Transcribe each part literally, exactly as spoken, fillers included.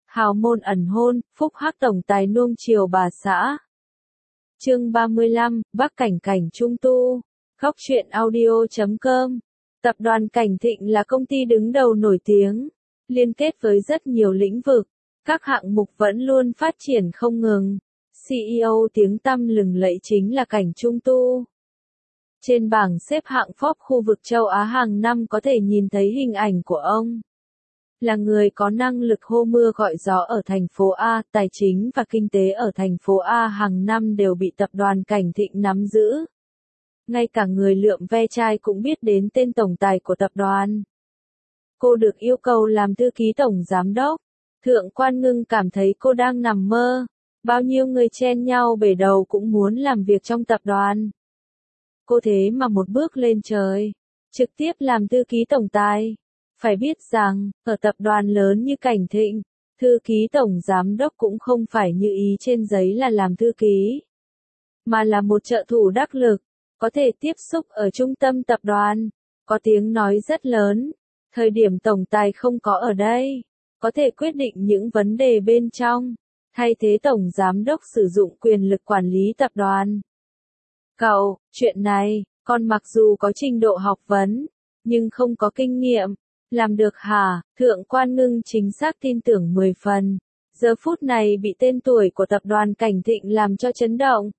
Hào môn ẩn hôn, phúc hắc tổng tài nuông chiều bà xã. Chương ba mươi lăm, Bắc Cảnh Cảnh Trung Tu. Góc truyện audio chấm com. Tập đoàn Cảnh Thịnh là công ty đứng đầu nổi tiếng, liên kết với rất nhiều lĩnh vực, các hạng mục vẫn luôn phát triển không ngừng. xê e ô tiếng tăm lừng lẫy chính là Cảnh Trung Tu. Trên bảng xếp hạng Forbes khu vực châu Á hàng năm có thể nhìn thấy hình ảnh của ông. Là người có năng lực hô mưa gọi gió ở thành phố A, tài chính và kinh tế ở thành phố A hàng năm đều bị tập đoàn Cảnh Thịnh nắm giữ. Ngay cả người lượm ve chai cũng biết đến tên tổng tài của tập đoàn. Cô được yêu cầu làm thư ký tổng giám đốc. Thượng quan Ngưng cảm thấy cô đang nằm mơ. Bao nhiêu người chen nhau bể đầu cũng muốn làm việc trong tập đoàn. Cô thế mà một bước lên trời, trực tiếp làm thư ký tổng tài. Phải biết rằng, ở tập đoàn lớn như Cảnh Thịnh, thư ký tổng giám đốc cũng không phải như ý trên giấy là làm thư ký, mà là một trợ thủ đắc lực, có thể tiếp xúc ở trung tâm tập đoàn, có tiếng nói rất lớn. Thời điểm tổng tài không có ở đây, có thể quyết định những vấn đề bên trong, thay thế tổng giám đốc sử dụng quyền lực quản lý tập đoàn. Cậu, chuyện này, con mặc dù có trình độ học vấn, nhưng không có kinh nghiệm. Làm được hả? Thượng quan Ngưng chính xác tin tưởng mười phần. Giờ phút này bị tên tuổi của tập đoàn Cảnh Thịnh làm cho chấn động.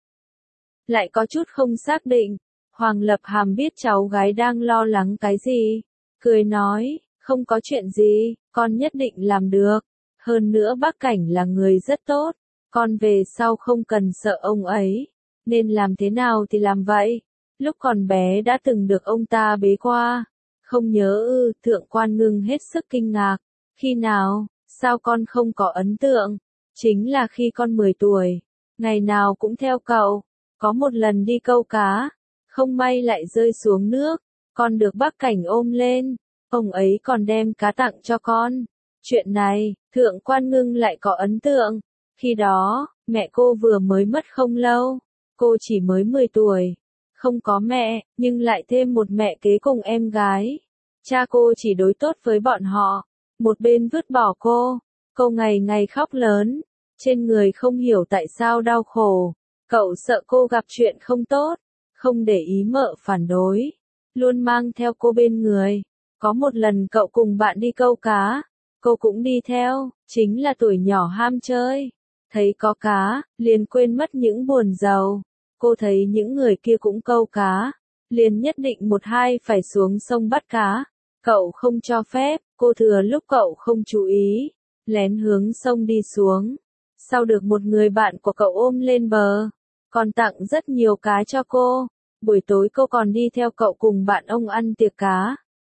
Lại có chút không xác định. Hoàng Lập Hàm biết cháu gái đang lo lắng cái gì. Cười nói, không có chuyện gì, con nhất định làm được. Hơn nữa bác Cảnh là người rất tốt. Con về sau không cần sợ ông ấy. Nên làm thế nào thì làm vậy. Lúc còn bé đã từng được ông ta bế qua. Không nhớ ư, Thượng quan Ngưng hết sức kinh ngạc. Khi nào, sao con không có ấn tượng? Chính là khi con mười tuổi, ngày nào cũng theo cậu. Có một lần đi câu cá, không may lại rơi xuống nước, con được bác Cảnh ôm lên, ông ấy còn đem cá tặng cho con. Chuyện này, Thượng quan Ngưng lại có ấn tượng. Khi đó, mẹ cô vừa mới mất không lâu, cô chỉ mới mười tuổi. Không có mẹ, nhưng lại thêm một mẹ kế cùng em gái. Cha cô chỉ đối tốt với bọn họ, một bên vứt bỏ cô. Cô ngày ngày khóc lớn, trên người không hiểu tại sao đau khổ. Cậu sợ cô gặp chuyện không tốt, không để ý mợ phản đối, luôn mang theo cô bên người. Có một lần cậu cùng bạn đi câu cá, cô cũng đi theo, chính là tuổi nhỏ ham chơi. Thấy có cá, liền quên mất những buồn giàu. Cô thấy những người kia cũng câu cá, liền nhất định một hai phải xuống sông bắt cá. Cậu không cho phép, cô thừa lúc cậu không chú ý, lén hướng sông đi xuống. Sau được một người bạn của cậu ôm lên bờ, còn tặng rất nhiều cá cho cô. Buổi tối cô còn đi theo cậu cùng bạn ông ăn tiệc cá.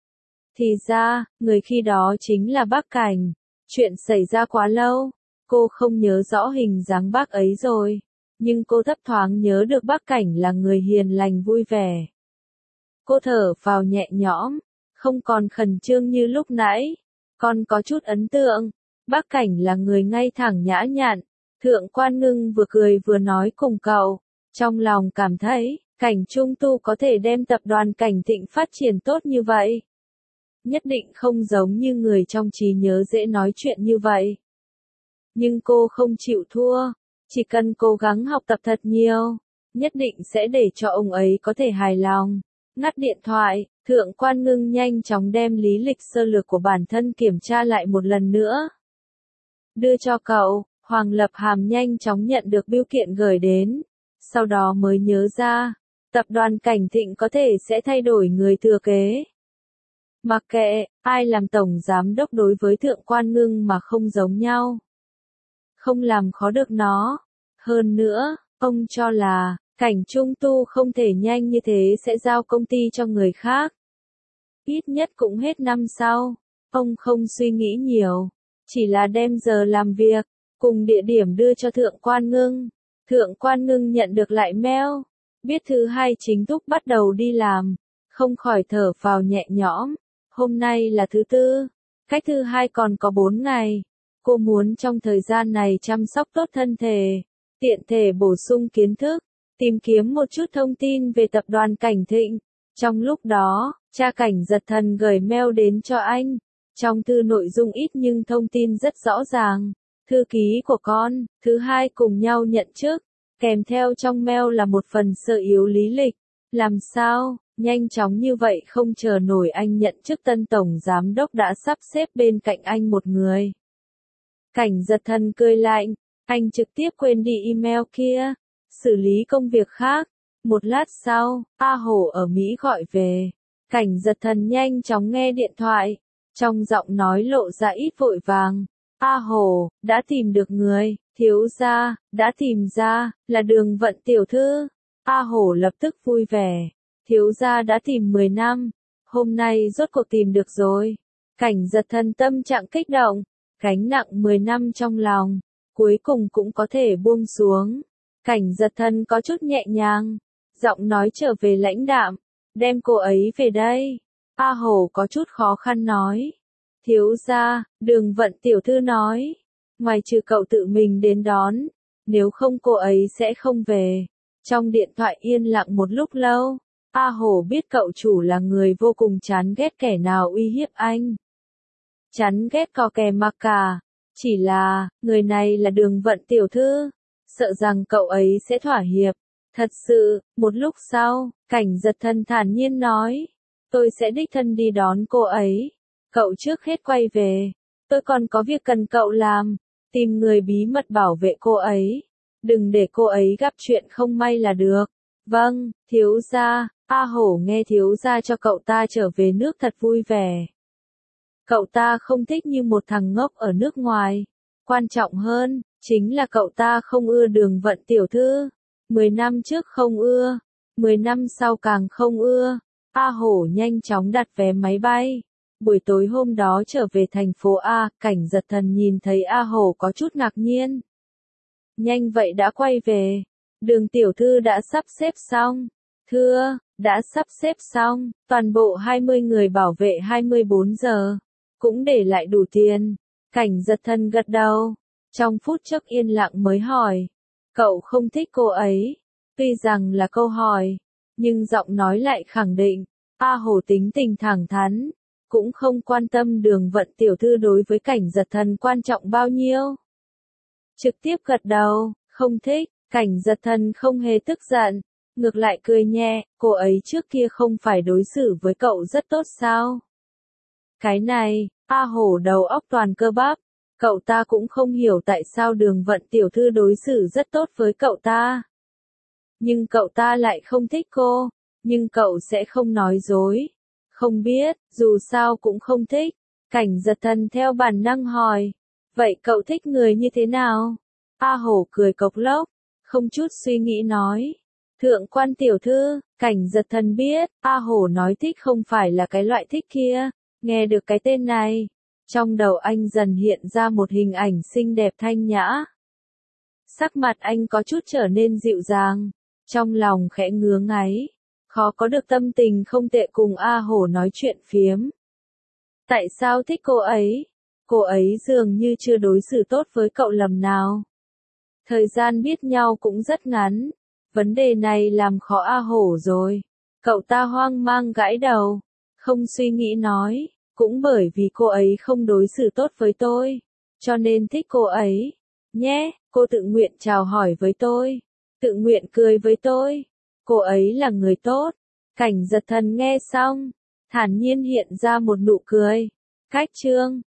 Thì ra, người khi đó chính là bác Cảnh. Chuyện xảy ra quá lâu, cô không nhớ rõ hình dáng bác ấy rồi. Nhưng cô thấp thoáng nhớ được bác Cảnh là người hiền lành vui vẻ. Cô thở phào nhẹ nhõm, không còn khẩn trương như lúc nãy. Con có chút ấn tượng, bác Cảnh là người ngay thẳng nhã nhặn. Thượng quan Ngưng vừa cười vừa nói cùng cậu, trong lòng cảm thấy, Cảnh Trung Tu có thể đem tập đoàn Cảnh Thịnh phát triển tốt như vậy. Nhất định không giống như người trong trí nhớ dễ nói chuyện như vậy. Nhưng cô không chịu thua. Chỉ cần cố gắng học tập thật nhiều, nhất định sẽ để cho ông ấy có thể hài lòng. Ngắt điện thoại, Thượng quan Ngưng nhanh chóng đem lý lịch sơ lược của bản thân kiểm tra lại một lần nữa. Đưa cho cậu, Hoàng Lập Hàm nhanh chóng nhận được bưu kiện gửi đến. Sau đó mới nhớ ra, tập đoàn Cảnh Thịnh có thể sẽ thay đổi người thừa kế. Mặc kệ, ai làm tổng giám đốc đối với Thượng quan Ngưng mà không giống nhau. Không làm khó được nó. Hơn nữa, ông cho là, Cảnh Trung Tu không thể nhanh như thế sẽ giao công ty cho người khác. Ít nhất cũng hết năm sau. Ông không suy nghĩ nhiều, chỉ là đem giờ làm việc, cùng địa điểm đưa cho Thượng quan Ngưng. Thượng quan Ngưng nhận được lại mail, biết thứ hai chính thức bắt đầu đi làm, không khỏi thở phào nhẹ nhõm. Hôm nay là thứ tư, cách thứ hai còn có bốn ngày. Cô muốn trong thời gian này chăm sóc tốt thân thể, tiện thể bổ sung kiến thức, tìm kiếm một chút thông tin về tập đoàn Cảnh Thịnh. Trong lúc đó, cha Cảnh Giật Thần gửi mail đến cho anh. Trong thư nội dung ít nhưng thông tin rất rõ ràng. thư ký của con, thứ hai cùng nhau nhận chức, kèm theo trong mail là một phần sơ yếu lý lịch. Làm sao, nhanh chóng như vậy không chờ nổi anh nhận chức tân tổng giám đốc đã sắp xếp bên cạnh anh một người. Cảnh Giật Thần cười lạnh, anh trực tiếp quên đi email kia, xử lý công việc khác. Một lát sau, A Hổ ở Mỹ gọi về. Cảnh Giật Thần nhanh chóng nghe điện thoại, trong giọng nói lộ ra ít vội vàng. A Hổ, đã tìm được người, thiếu gia, đã tìm ra, là Đường Vận tiểu thư. A Hổ lập tức vui vẻ, thiếu gia đã tìm mười năm, hôm nay rốt cuộc tìm được rồi. Cảnh Giật Thần tâm trạng kích động, gánh nặng mười năm trong lòng, cuối cùng cũng có thể buông xuống. Cảnh Giật Thần có chút nhẹ nhàng, giọng nói trở về lãnh đạm, đem cô ấy về đây. A Hổ có chút khó khăn nói. Thiếu gia, Đường Vận tiểu thư nói, ngoài trừ cậu tự mình đến đón, nếu không cô ấy sẽ không về. Trong điện thoại yên lặng một lúc lâu, A Hổ biết cậu chủ là người vô cùng chán ghét kẻ nào uy hiếp anh. Chán ghét có kẻ mặc cả, chỉ là, người này là Đường Vận tiểu thư, sợ rằng cậu ấy sẽ thỏa hiệp. Thật sự, một lúc sau, Cảnh Giật Thần thản nhiên nói, tôi sẽ đích thân đi đón cô ấy. Cậu trước hết quay về, tôi còn có việc cần cậu làm, tìm người bí mật bảo vệ cô ấy. Đừng để cô ấy gặp chuyện không may là được. Vâng, thiếu gia. A Hổ nghe thiếu gia cho cậu ta trở về nước thật vui vẻ. Cậu ta không thích như một thằng ngốc ở nước ngoài. Quan trọng hơn, chính là cậu ta không ưa Đường Vận tiểu thư. Mười năm trước không ưa, mười năm sau càng không ưa. A Hổ nhanh chóng đặt vé máy bay. Buổi tối hôm đó trở về thành phố A, Cảnh Giật Thần nhìn thấy A Hổ có chút ngạc nhiên. Nhanh vậy đã quay về. Đường tiểu thư đã sắp xếp xong. Thưa, đã sắp xếp xong, toàn bộ hai mươi người bảo vệ hai mươi bốn giờ. Cũng để lại đủ tiền. Cảnh Giật Thần gật đầu. Trong phút chốc yên lặng mới hỏi. Cậu không thích cô ấy. Tuy rằng là câu hỏi, nhưng giọng nói lại khẳng định. A Hổ tính tình thẳng thắn, cũng không quan tâm Đường Vận tiểu thư đối với Cảnh Giật Thần quan trọng bao nhiêu. Trực tiếp gật đầu, không thích. Cảnh Giật Thần không hề tức giận, ngược lại cười nhẹ, cô ấy trước kia không phải đối xử với cậu rất tốt sao? Cái này, A Hổ đầu óc toàn cơ bắp, cậu ta cũng không hiểu tại sao Đường Vận tiểu thư đối xử rất tốt với cậu ta. Nhưng cậu ta lại không thích cô, nhưng cậu sẽ không nói dối. Không biết, dù sao cũng không thích. Cảnh Giật Thần theo bản năng hỏi, vậy cậu thích người như thế nào? A Hổ cười cộc lốc, không chút suy nghĩ nói. Thượng quan tiểu thư. Cảnh Giật Thần biết, A Hổ nói thích không phải là cái loại thích kia. Nghe được cái tên này, trong đầu anh dần hiện ra một hình ảnh xinh đẹp thanh nhã. Sắc mặt anh có chút trở nên dịu dàng, trong lòng khẽ ngứa ngáy, khó có được tâm tình không tệ cùng A Hổ nói chuyện phiếm. Tại sao thích cô ấy? Cô ấy dường như chưa đối xử tốt với cậu lầm nào. Thời gian biết nhau cũng rất ngắn, vấn đề này làm khó A Hổ rồi. Cậu ta hoang mang gãi đầu, không suy nghĩ nói, cũng bởi vì cô ấy không đối xử tốt với tôi, cho nên thích cô ấy. Nhé, cô tự nguyện chào hỏi với tôi, tự nguyện cười với tôi. Cô ấy là người tốt. Cảnh Giật Thần nghe xong, thản nhiên hiện ra một nụ cười. Cách chương